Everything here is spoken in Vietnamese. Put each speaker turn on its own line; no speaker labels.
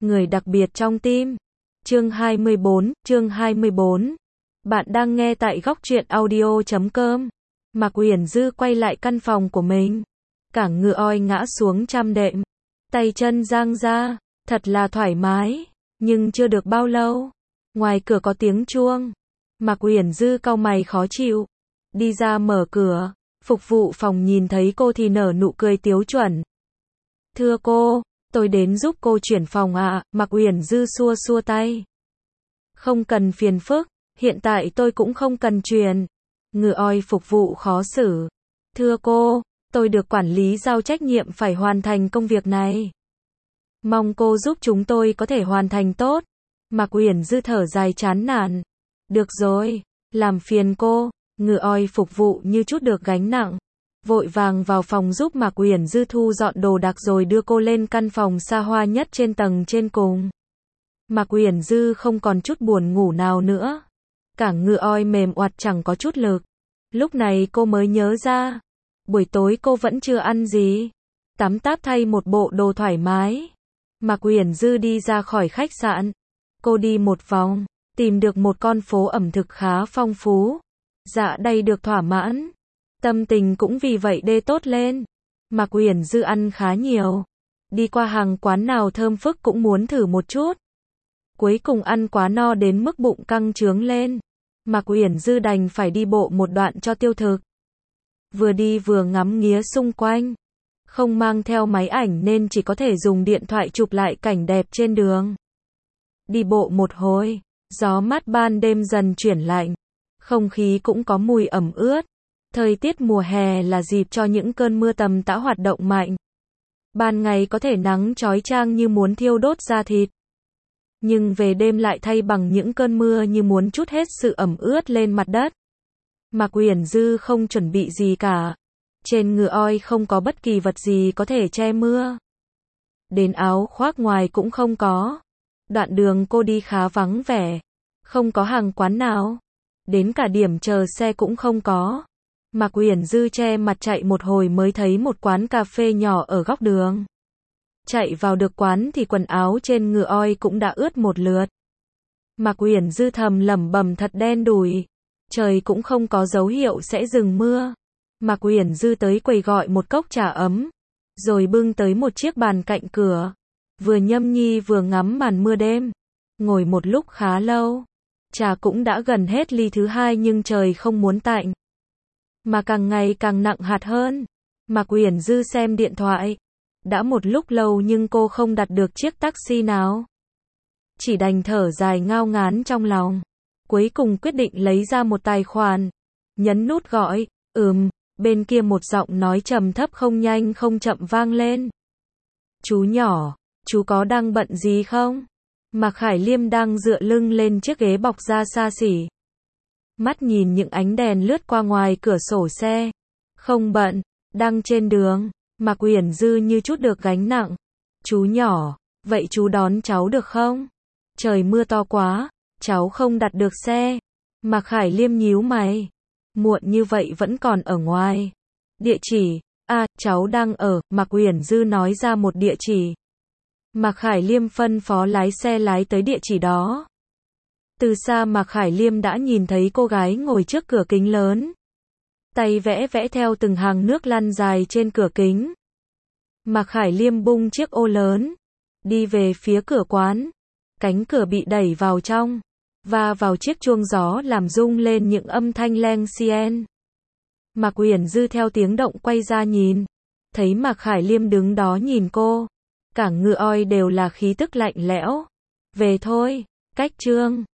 người đặc biệt trong tim. Chương 24. Bạn đang nghe tại góc truyện audio.com. Mạc Uyển Dư quay lại căn phòng của mình. Cả ngựa oi ngã xuống chăn đệm. Tay chân giang ra. Thật là thoải mái. Nhưng chưa được bao lâu. Ngoài cửa có tiếng chuông. Mạc Uyển Dư cau mày khó chịu. Đi ra mở cửa. Phục vụ phòng nhìn thấy cô thì nở nụ cười tiếu chuẩn. Thưa cô, tôi đến giúp cô chuyển phòng ạ. Mạc Uyển Dư xua xua tay. Không cần phiền phức, hiện tại tôi cũng không cần chuyển. Ngựa oi phục vụ khó xử. Thưa cô, tôi được quản lý giao trách nhiệm phải hoàn thành công việc này. Mong cô giúp chúng tôi có thể hoàn thành tốt. Mạc Uyển Dư thở dài chán nản. Được rồi, làm phiền cô. Ngựa oi phục vụ như chút được gánh nặng. Vội vàng vào phòng giúp Mạc Uyển Dư thu dọn đồ đạc rồi đưa cô lên căn phòng xa hoa nhất trên tầng trên cùng. Mạc Uyển Dư không còn chút buồn ngủ nào nữa. Cả ngựa oi mềm oặt chẳng có chút lực. Lúc này cô mới nhớ ra. Buổi tối cô vẫn chưa ăn gì. Tắm táp thay một bộ đồ thoải mái. Mạc Uyển Dư đi ra khỏi khách sạn. Cô đi một vòng, tìm được một con phố ẩm thực khá phong phú. Dạ đây được thỏa mãn. Tâm tình cũng vì vậy đê tốt lên. Mạc Uyển Dư ăn khá nhiều. Đi qua hàng quán nào thơm phức cũng muốn thử một chút. Cuối cùng ăn quá no đến mức bụng căng trướng lên. Mạc Uyển Dư đành phải đi bộ một đoạn cho tiêu thực. Vừa đi vừa ngắm nghía xung quanh. Không mang theo máy ảnh nên chỉ có thể dùng điện thoại chụp lại cảnh đẹp trên đường. Đi bộ một hồi, gió mát ban đêm dần chuyển lạnh. Không khí cũng có mùi ẩm ướt. Thời tiết mùa hè là dịp cho những cơn mưa tầm tã hoạt động mạnh. Ban ngày có thể nắng chói chang như muốn thiêu đốt da thịt. Nhưng về đêm lại thay bằng những cơn mưa như muốn trút hết sự ẩm ướt lên mặt đất. Mạc Uyển Dư không chuẩn bị gì cả. Trên ngựa oi không có bất kỳ vật gì có thể che mưa. Đến áo khoác ngoài cũng không có. Đoạn đường cô đi khá vắng vẻ. Không có hàng quán nào. Đến cả điểm chờ xe cũng không có. Mạc Uyển Dư che mặt chạy một hồi mới thấy một quán cà phê nhỏ ở góc đường. Chạy vào được quán thì quần áo trên ngựa oi cũng đã ướt một lượt. Mạc Uyển Dư thầm lẩm bẩm thật đen đủi. Trời cũng không có dấu hiệu sẽ dừng mưa. Mạc Uyển Dư tới quầy gọi một cốc trà ấm. Rồi bưng tới một chiếc bàn cạnh cửa. Vừa nhâm nhi vừa ngắm màn mưa đêm. Ngồi một lúc khá lâu. Trà cũng đã gần hết ly thứ hai nhưng trời không muốn tạnh. Mà càng ngày càng nặng hạt hơn. Mạc Uyển Dư xem điện thoại. Đã một lúc lâu nhưng cô không đặt được chiếc taxi nào. Chỉ đành thở dài ngao ngán trong lòng. Cuối cùng quyết định lấy ra một tài khoản. Nhấn nút gọi. Bên kia một giọng nói trầm thấp không nhanh không chậm vang lên. Chú nhỏ, chú có đang bận gì không? Mạc Khải Liêm đang dựa lưng lên chiếc ghế bọc da xa xỉ. Mắt nhìn những ánh đèn lướt qua ngoài cửa sổ xe. Không bận, đang trên đường. Mạc Uyển Dư như chút được gánh nặng. Chú nhỏ, vậy chú đón cháu được không? Trời mưa to quá, cháu không đặt được xe. Mạc Khải Liêm nhíu mày. Muộn như vậy vẫn còn ở ngoài. Địa chỉ, cháu đang ở. Mạc Uyển Dư nói ra một địa chỉ. Mạc Khải Liêm phân phó lái xe lái tới địa chỉ đó. Từ xa Mạc Khải Liêm đã nhìn thấy cô gái ngồi trước cửa kính lớn. Tay vẽ vẽ theo từng hàng nước lăn dài trên cửa kính. Mạc Khải Liêm bung chiếc ô lớn. Đi về phía cửa quán. Cánh cửa bị đẩy vào trong. Và vào chiếc chuông gió làm rung lên những âm thanh leng xien. Mạc Uyển Dư theo tiếng động quay ra nhìn. Thấy Mạc Khải Liêm đứng đó nhìn cô. Cả ngựa oi đều là khí tức lạnh lẽo. Về thôi, cách chương.